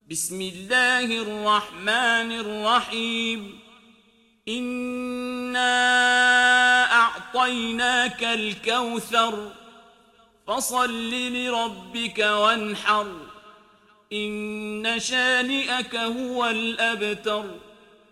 بسم الله الرحمن الرحيم إنا أعطيناك الكوثر فصل لربك وانحر إن شانئك هو الأبتر